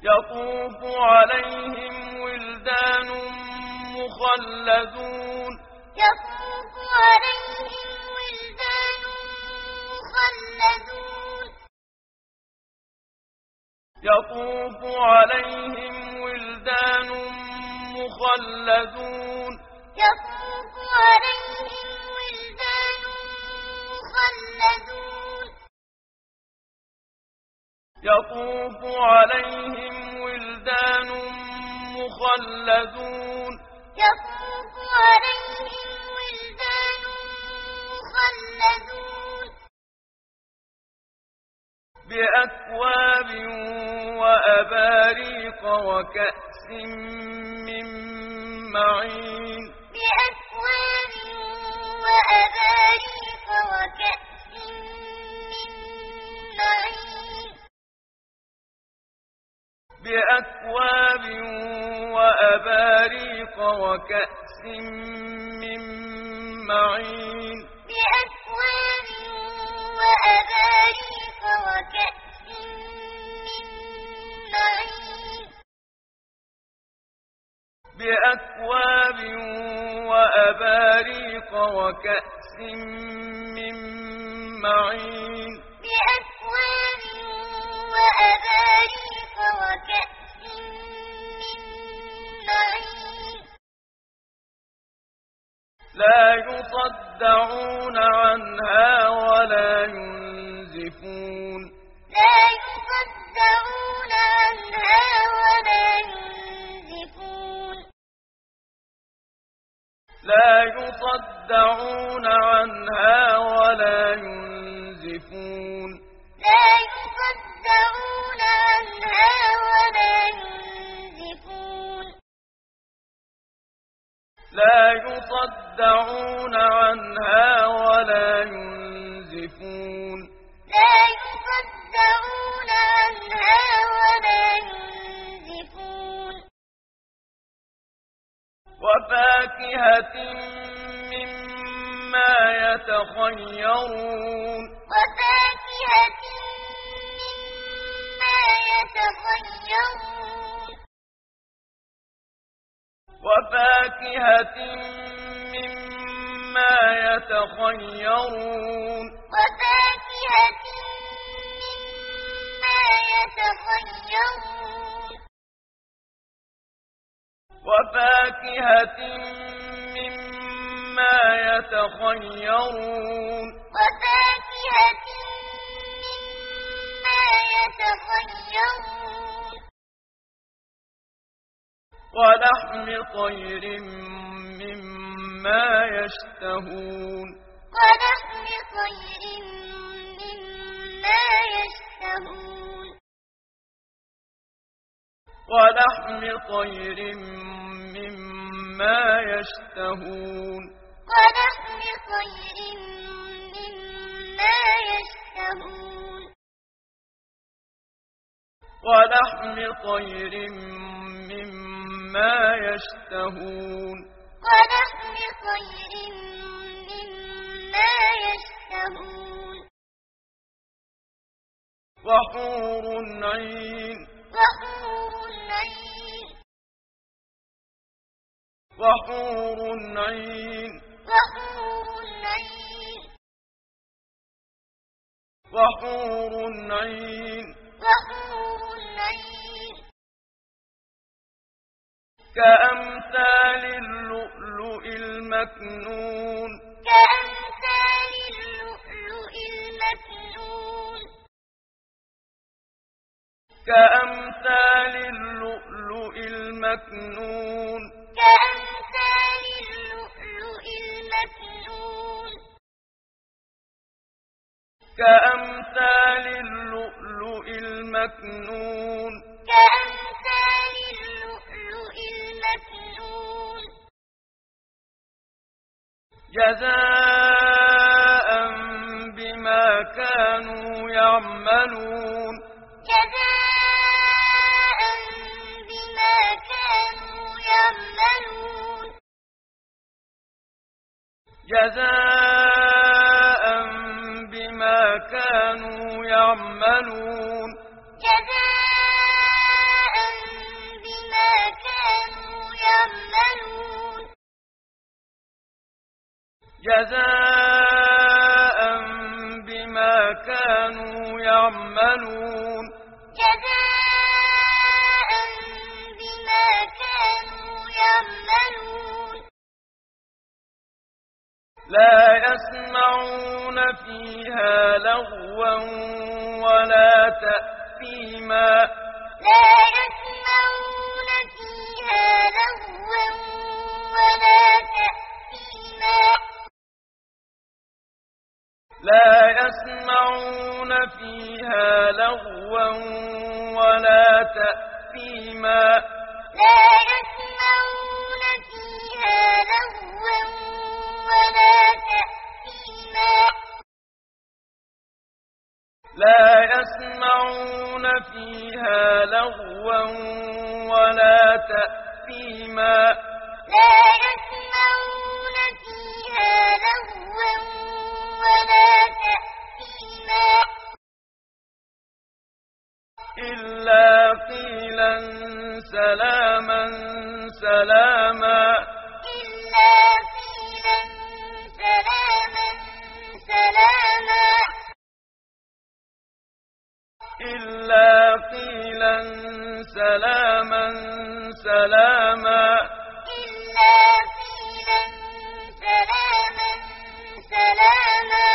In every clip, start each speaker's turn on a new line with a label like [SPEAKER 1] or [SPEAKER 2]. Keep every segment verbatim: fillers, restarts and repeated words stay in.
[SPEAKER 1] يطوف عليهم ولدان مخلدون
[SPEAKER 2] يطوف عليهم ولدان مخلدون
[SPEAKER 1] يطوف عليهم ولدان مخلدون
[SPEAKER 2] يطوف عليهم ولدان مخلدون
[SPEAKER 1] يطوف عليهم ولدان مخلدون
[SPEAKER 2] يطوف عليهم ولدان مخلدون
[SPEAKER 1] بأكواب وأباريق وكأس من معين
[SPEAKER 2] بأكواب وأباريق وكأس من معين
[SPEAKER 1] بأكواب وأباريق وكأس من معين
[SPEAKER 2] بأكواب وأباريق وكأس من معين
[SPEAKER 1] بأكواب وأباريق وكأس من معين
[SPEAKER 2] بأكواب وأباريق وكأس من معين
[SPEAKER 1] لا يصدعون عنها ولا ينزفون
[SPEAKER 2] لا يصدعون عنها ولا ينزفون
[SPEAKER 1] لا يصدعون عنها ولا ينزفون
[SPEAKER 2] لا يصدعون عنها ولا ينزفون
[SPEAKER 1] لا يصدعون عنها ولا ينزفون
[SPEAKER 2] لا يصدعون عنها ولا ينزفون
[SPEAKER 1] وفاكهة مما يتخيرون
[SPEAKER 2] وفاكهة مما يتخيرون
[SPEAKER 1] وفاكهة مما يتخيرون
[SPEAKER 2] وفاكهة مما يتخيرون
[SPEAKER 1] وفاكهة مما يتخيرون
[SPEAKER 2] وفاكهة مما يتخيرون
[SPEAKER 1] ولحم طير مما يشتهون
[SPEAKER 2] ولحم طير مما يشتهون
[SPEAKER 1] ولحم طير مما يشتهون
[SPEAKER 2] ولحم طير مما يشتهون
[SPEAKER 1] ولحم طير مما يشتهون
[SPEAKER 2] ولحم طير مما يشتهون
[SPEAKER 1] وحور عين
[SPEAKER 2] وحور عين
[SPEAKER 1] وحور عين
[SPEAKER 2] وحور عين
[SPEAKER 1] وحور عين
[SPEAKER 2] وحور عين
[SPEAKER 1] كأمثال اللؤلؤ المكنون
[SPEAKER 2] كأمثال اللؤلؤ المكنون
[SPEAKER 1] كأمثال اللؤلؤ المكنون
[SPEAKER 2] كأمثال اللؤلؤ المكنون
[SPEAKER 1] كأمثال اللؤلؤ المكنون
[SPEAKER 2] كأمثال اللؤلؤ المكنون
[SPEAKER 1] جزاء بما كانوا يعملون
[SPEAKER 2] جزاء بما كانوا يعملون
[SPEAKER 1] جزاء بما كانوا يعملون
[SPEAKER 2] جزاء
[SPEAKER 1] جزاء بما كانوا يعملون
[SPEAKER 2] جزاء بما كانوا يعملون
[SPEAKER 1] لا يسمعون فيها لغوا ولا تأثيما
[SPEAKER 2] لا يسمعون فيها لغوا ولا تأثيما
[SPEAKER 1] لا يسمعون فيها لغوا ولا تأثيما
[SPEAKER 2] لا يسمعون فيها لغوا ولا تأثيما
[SPEAKER 1] لا يسمعون فيها لغوا ولا تأثيما
[SPEAKER 2] لا يسمعون فيها لغوا ولا تأثيما
[SPEAKER 1] إلا قيلا سلاما سلاما
[SPEAKER 2] إلا قيلا سلاما سلاما
[SPEAKER 1] إلا قيلا سلاما سلاما
[SPEAKER 2] إلا قيلا سلاما سلاما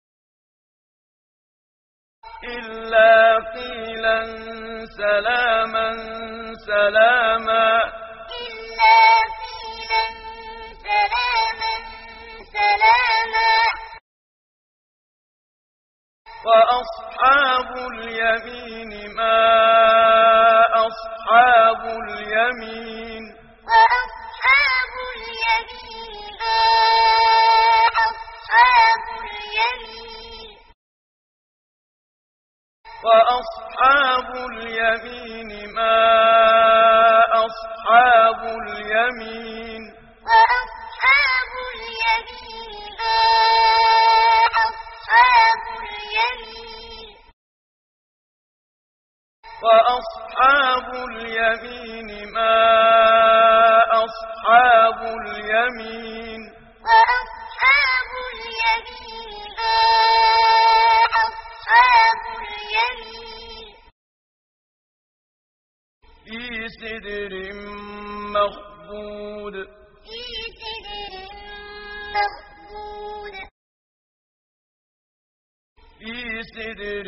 [SPEAKER 1] إلا قيلا سلاما سلاما
[SPEAKER 2] إلا قيلا سلاما سلاما
[SPEAKER 1] وأصحاب اليمين ما أصحاب اليمين
[SPEAKER 2] وأصحاب اليمين ما أصحاب اليمين
[SPEAKER 1] وأصحاب اليمين ما أصحاب اليمين
[SPEAKER 2] وأصحاب اليمين ما أصحاب اليمين
[SPEAKER 1] وأصحاب اليمين ما أصحاب اليمين
[SPEAKER 2] وأصحاب اليمين ما أصحاب اليمين
[SPEAKER 1] في سدر مخضود
[SPEAKER 2] في سدر مخضود
[SPEAKER 1] في سدر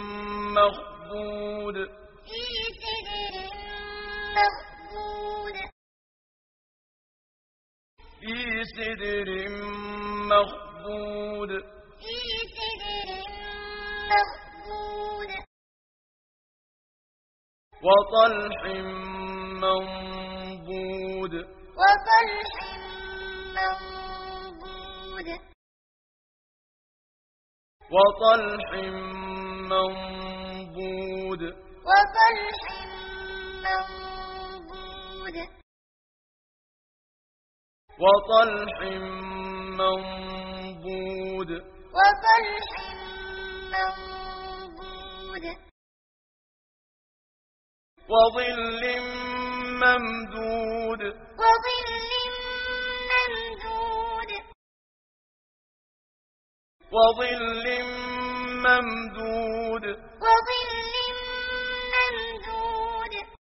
[SPEAKER 1] مخضود
[SPEAKER 2] في سدر مخضود
[SPEAKER 1] في سدر مخضود
[SPEAKER 2] في سدر مخضود
[SPEAKER 1] وطلح منضود
[SPEAKER 2] وطلح منضود
[SPEAKER 1] وطلح منضود
[SPEAKER 2] وطلح منضود
[SPEAKER 1] وطلح منضود
[SPEAKER 2] وطلح منضود
[SPEAKER 1] وظل ممدود
[SPEAKER 2] وظل ممدود
[SPEAKER 1] وظل ممدود
[SPEAKER 2] وظل ممدود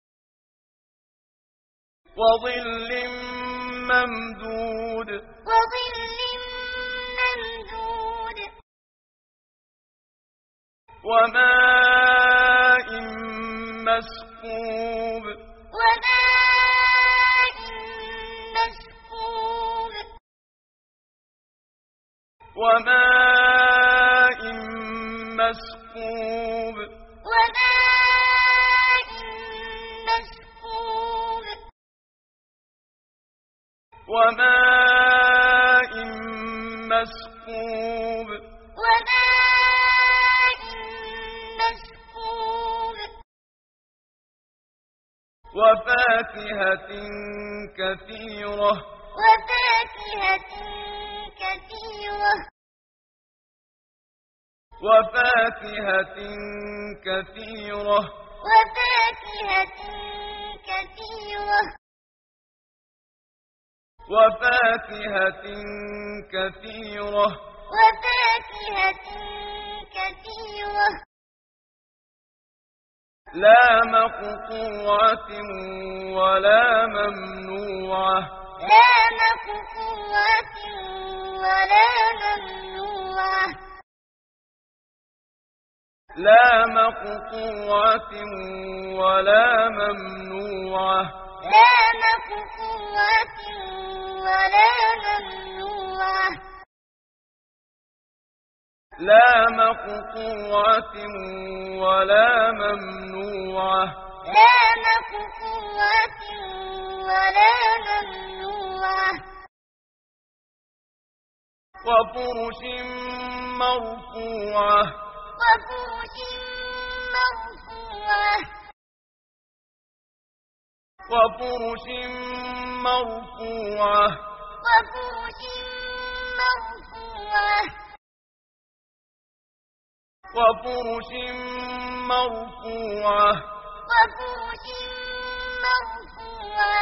[SPEAKER 1] وظل ممدود
[SPEAKER 2] وظل ممدود
[SPEAKER 1] وماء مسكوب
[SPEAKER 2] وماء مسكوب
[SPEAKER 1] وماء مسكوب
[SPEAKER 2] وماء مسكوب
[SPEAKER 1] وماء مسكوب
[SPEAKER 2] وماء مسكوب
[SPEAKER 1] وفاكهة كثيرة
[SPEAKER 2] وفاكهة كثيرة
[SPEAKER 1] وفاكهة كثيرة
[SPEAKER 2] وفاكهة كثيرة
[SPEAKER 1] وفاكهة كثيرة
[SPEAKER 2] وفاكهة كثيرة
[SPEAKER 1] لا مقطوعة ولا ممنوعة
[SPEAKER 2] لا مقطوعة ولا ممنوعة
[SPEAKER 1] لا مقطوعة ولا ممنوعة
[SPEAKER 2] لا مقطوعة ولا ممنوعة
[SPEAKER 1] لا مقطوعة ولا ممنوعة
[SPEAKER 2] لا مقطوعة ولا ممنوعة
[SPEAKER 1] وفرش مرفوعة
[SPEAKER 2] وفرش مرفوعة
[SPEAKER 1] وفرش مرفوعة
[SPEAKER 2] وفرش مرفوعة
[SPEAKER 1] وفرش مرفوعة
[SPEAKER 2] وفرش مرفوعة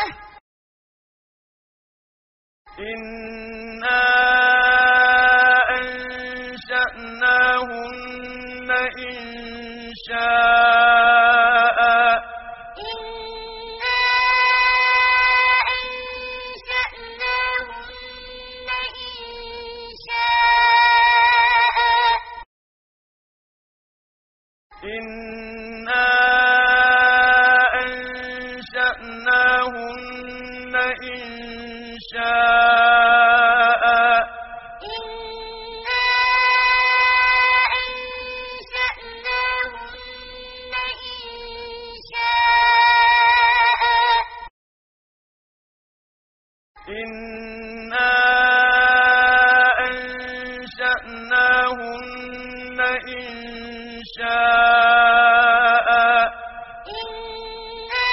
[SPEAKER 1] إنا أنشأناهن إنشاء
[SPEAKER 2] إنا أنشأناهن إنشاء
[SPEAKER 1] إنا أنشأناهن إنشاء
[SPEAKER 2] إنا أنشأناهن إنشاء
[SPEAKER 1] إنا أنشأناهن إنشاء
[SPEAKER 2] إنا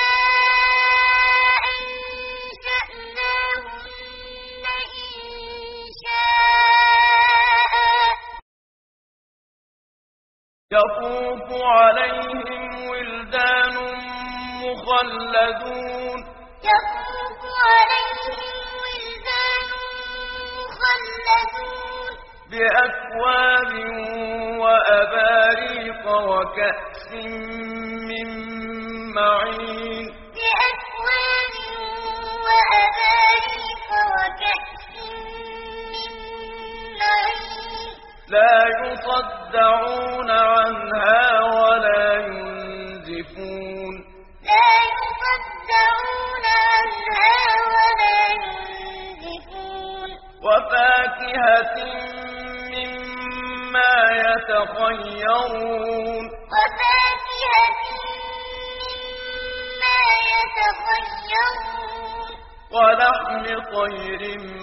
[SPEAKER 2] أنشأناهن إنشاء
[SPEAKER 1] يطوف عليهم ولدان مخلدون
[SPEAKER 2] يطوف عليهم ولدان مخلدون
[SPEAKER 1] بأكواب وأباريق وكأس من معين
[SPEAKER 2] بأكواب وأباريق وكأس من معين
[SPEAKER 1] لا يصدعون عنها ولا ينزفون
[SPEAKER 2] لا يصدعون عنها ولا ينزفون
[SPEAKER 1] وفاكهة مما يتخيرون
[SPEAKER 2] وفاكهة مما يتخيرون
[SPEAKER 1] ولحم طير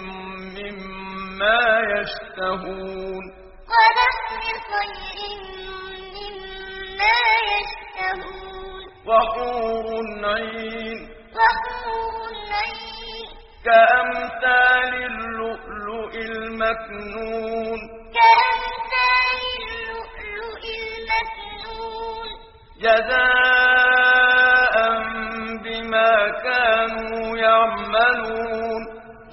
[SPEAKER 1] مما يشتهون
[SPEAKER 2] ولحم طير مما يشتهون
[SPEAKER 1] وحور عين
[SPEAKER 2] وحور عين
[SPEAKER 1] كأمثال اللؤلؤ المكنون
[SPEAKER 2] كأمثال اللؤلؤ المكنون
[SPEAKER 1] جزاء بما كانوا يعملون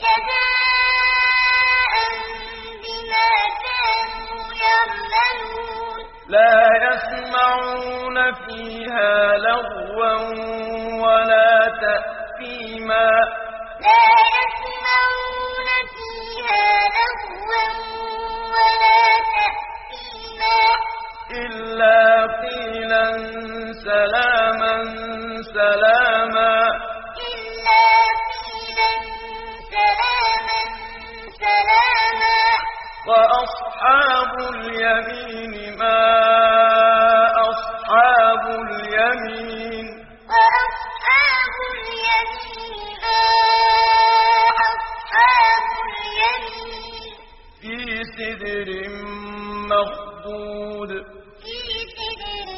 [SPEAKER 2] جزاء بما كانوا يعملون
[SPEAKER 1] لا يسمعون فيها لغوا ولا تأثيما
[SPEAKER 2] لا يسمعون فيها لغوا ولا تأثيما
[SPEAKER 1] إلا قيلا سلاما سلاما
[SPEAKER 2] إلا قيلا سلاما سلاما
[SPEAKER 1] وأصحاب اليمين ما أصحاب اليمين
[SPEAKER 2] وأصحاب اليمين ما أصحاب اليمين
[SPEAKER 1] في سدر مخضود
[SPEAKER 2] في سدر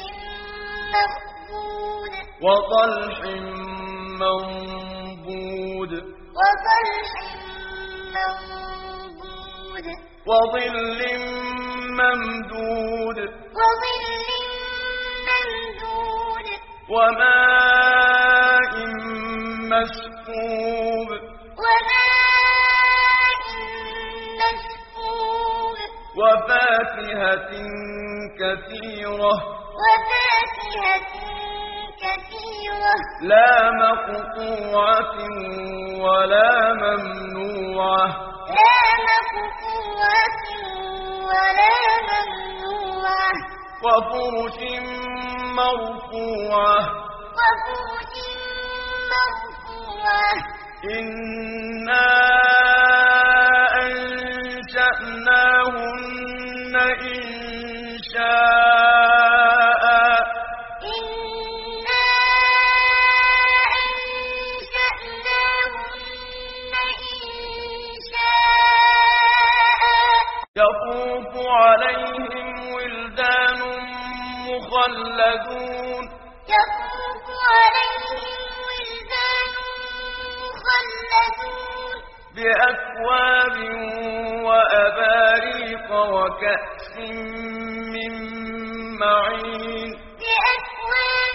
[SPEAKER 2] مخضود
[SPEAKER 1] وطلح منضود
[SPEAKER 2] وطلح منضود
[SPEAKER 1] وظل ممدود
[SPEAKER 2] وظل ممدود
[SPEAKER 1] وماء مسكوب
[SPEAKER 2] وماء
[SPEAKER 1] وفاكهة كثيرة
[SPEAKER 2] وفاكهة كثيرة
[SPEAKER 1] لا مقطوعة ولا ممنوعة
[SPEAKER 2] لا مقطوعة ولا ممنوعة
[SPEAKER 1] وفرش مرفوعة
[SPEAKER 2] وفرش مرفوعة
[SPEAKER 1] إنا أنشأناهن إنشاء
[SPEAKER 2] إنا أنشأناهن إنشاء
[SPEAKER 1] يطوف عليهم ولدان مخلدون
[SPEAKER 2] يطوف عليهم ولدان مخلدون
[SPEAKER 1] بأكواب وأباريق وكأس من معين
[SPEAKER 2] بأكواب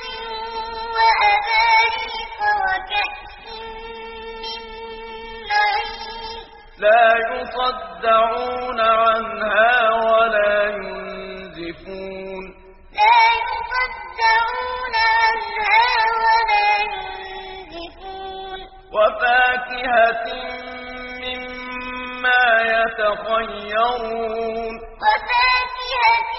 [SPEAKER 2] وأباريق وكأس من معين
[SPEAKER 1] لا يصدعون عنها ولا ينزفون
[SPEAKER 2] لا يصدعون عنها ولا ينزفون
[SPEAKER 1] وفاكهة مما يتخيرون
[SPEAKER 2] وفاكهة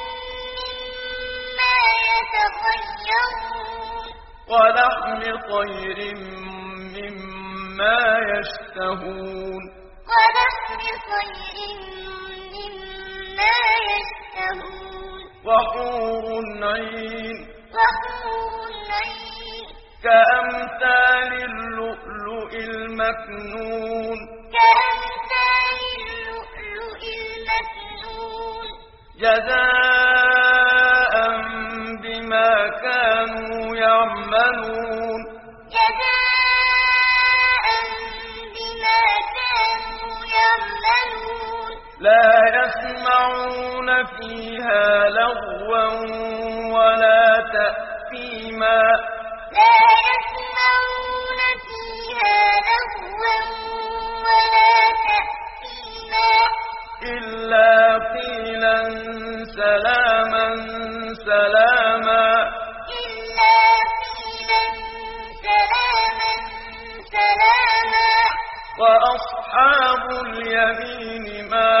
[SPEAKER 2] مما يتخيرون
[SPEAKER 1] ولحم طير مما يشتهون
[SPEAKER 2] ولحم طير مما يشتهون
[SPEAKER 1] وحور عين
[SPEAKER 2] وحور عين
[SPEAKER 1] كأمثال اللؤلؤ المكنون
[SPEAKER 2] كأمثال اللؤلؤ المكنون
[SPEAKER 1] جزاء بما كانوا يعملون
[SPEAKER 2] جزاء بما كانوا يعملون
[SPEAKER 1] لا يسمعون فيها لغوا ولا تأثيما
[SPEAKER 2] لا يسمعون فيها لغوا ولا تأثيما
[SPEAKER 1] إلا قيلا سلاما سلاما
[SPEAKER 2] إلا قيلا سلاما سلاما
[SPEAKER 1] وأصحاب اليمين ما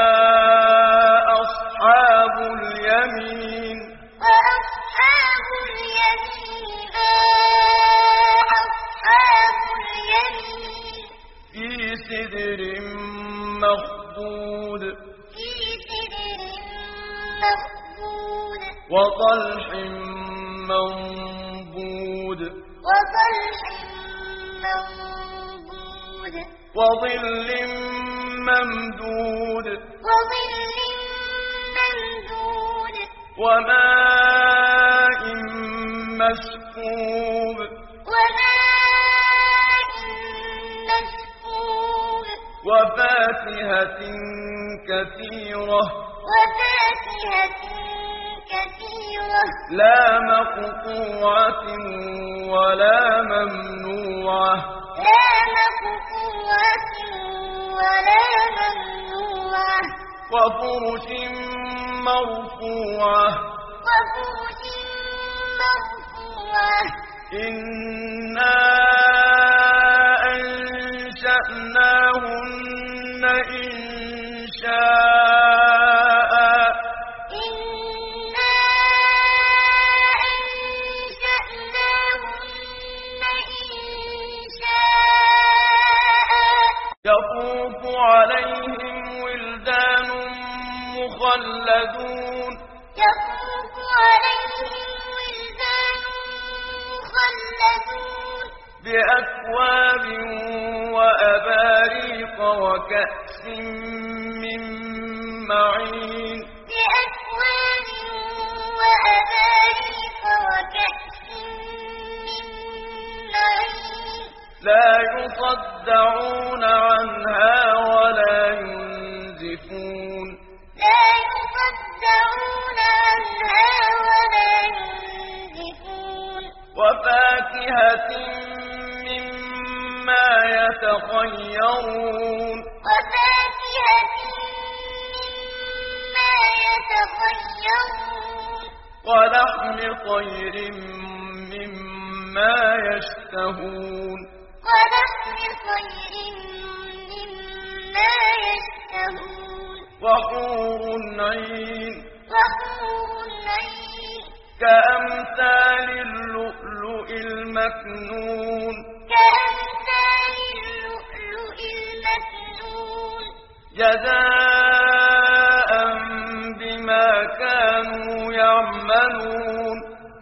[SPEAKER 1] أصحاب اليمين
[SPEAKER 2] وأصحاب اليمين ما أصحاب اليمين
[SPEAKER 1] في سدر مخضود
[SPEAKER 2] في سدر مخضود
[SPEAKER 1] وطلح منضود
[SPEAKER 2] وطلح منضود
[SPEAKER 1] وظل ممدود
[SPEAKER 2] وظل ممدود
[SPEAKER 1] وماء مسكوب
[SPEAKER 2] وماء مسكوب
[SPEAKER 1] وفاكهة كثيرة
[SPEAKER 2] وفاكهة كثيرة
[SPEAKER 1] لا مقطوعة ولا ممنوعة
[SPEAKER 2] لا مقطوعة ولا ممنوعة
[SPEAKER 1] وفرش مرفوعة
[SPEAKER 2] وفرش مرفوعة
[SPEAKER 1] إنا أنشأناهن إنشاء
[SPEAKER 2] إنا أنشأناهن إنشاء
[SPEAKER 1] يطوف عليهم ولدان مخلدون
[SPEAKER 2] يطوف عليهم ولدان مخلدون
[SPEAKER 1] بأكواب وأباريق وكأس من معين
[SPEAKER 2] بأكواب وأباريق وكأس من معين
[SPEAKER 1] لا يصدعون عنها ولا ينزفون
[SPEAKER 2] لا يصدعون عنها ولا ينزفون
[SPEAKER 1] وفاكهة مما يتخيرون
[SPEAKER 2] وفاكهة مما يتخيرون
[SPEAKER 1] ولحم طير مما يشتهون
[SPEAKER 2] ولحم طير مما يشتهون
[SPEAKER 1] وحور عين
[SPEAKER 2] وحور عين
[SPEAKER 1] كأمثال اللؤلؤ المكنون
[SPEAKER 2] كأمثال اللؤلؤ المكنون
[SPEAKER 1] جزاء بما كانوا يعملون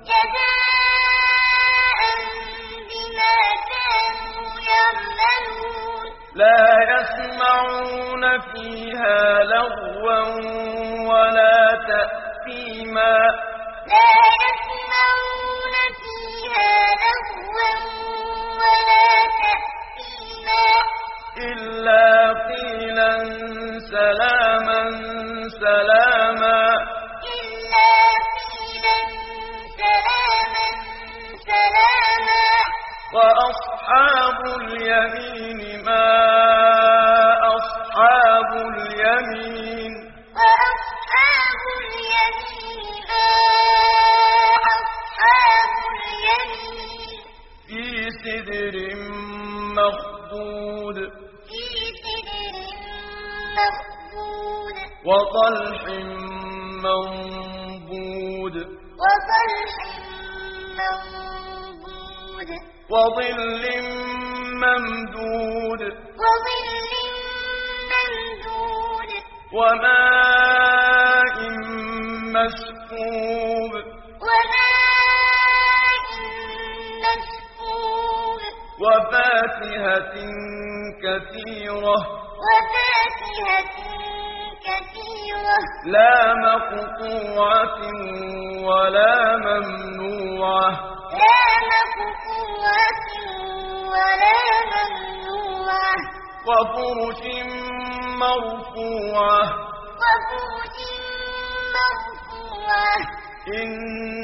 [SPEAKER 2] جزاء بما كانوا يعملون
[SPEAKER 1] لا يسمعون فيها لغوا ولا تأثيما
[SPEAKER 2] لا يسمعون فيها لغوا ولا تأثيما
[SPEAKER 1] إلا قيلا سلاما سلاما
[SPEAKER 2] إلا قيلا سلاما سلاما
[SPEAKER 1] وأصحاب اليمين ما أصحاب اليمين
[SPEAKER 2] وأصحاب اليمين ما أصحاب اليمين
[SPEAKER 1] في سدر مخضود
[SPEAKER 2] في سدر مخضود
[SPEAKER 1] وطلح منضود
[SPEAKER 2] وطلح منضود
[SPEAKER 1] وظل ممدود
[SPEAKER 2] وظل ممدود
[SPEAKER 1] وماء مسكوب
[SPEAKER 2] وماء مسكوب
[SPEAKER 1] وفاكهة كثيرة
[SPEAKER 2] وفاكهة كثيرة
[SPEAKER 1] لا مقطوعة ولا ممنوعة
[SPEAKER 2] لا مقطوعة ولا ممنوعة
[SPEAKER 1] وفرش مرفوعة
[SPEAKER 2] وفرش مرفوعة
[SPEAKER 1] إن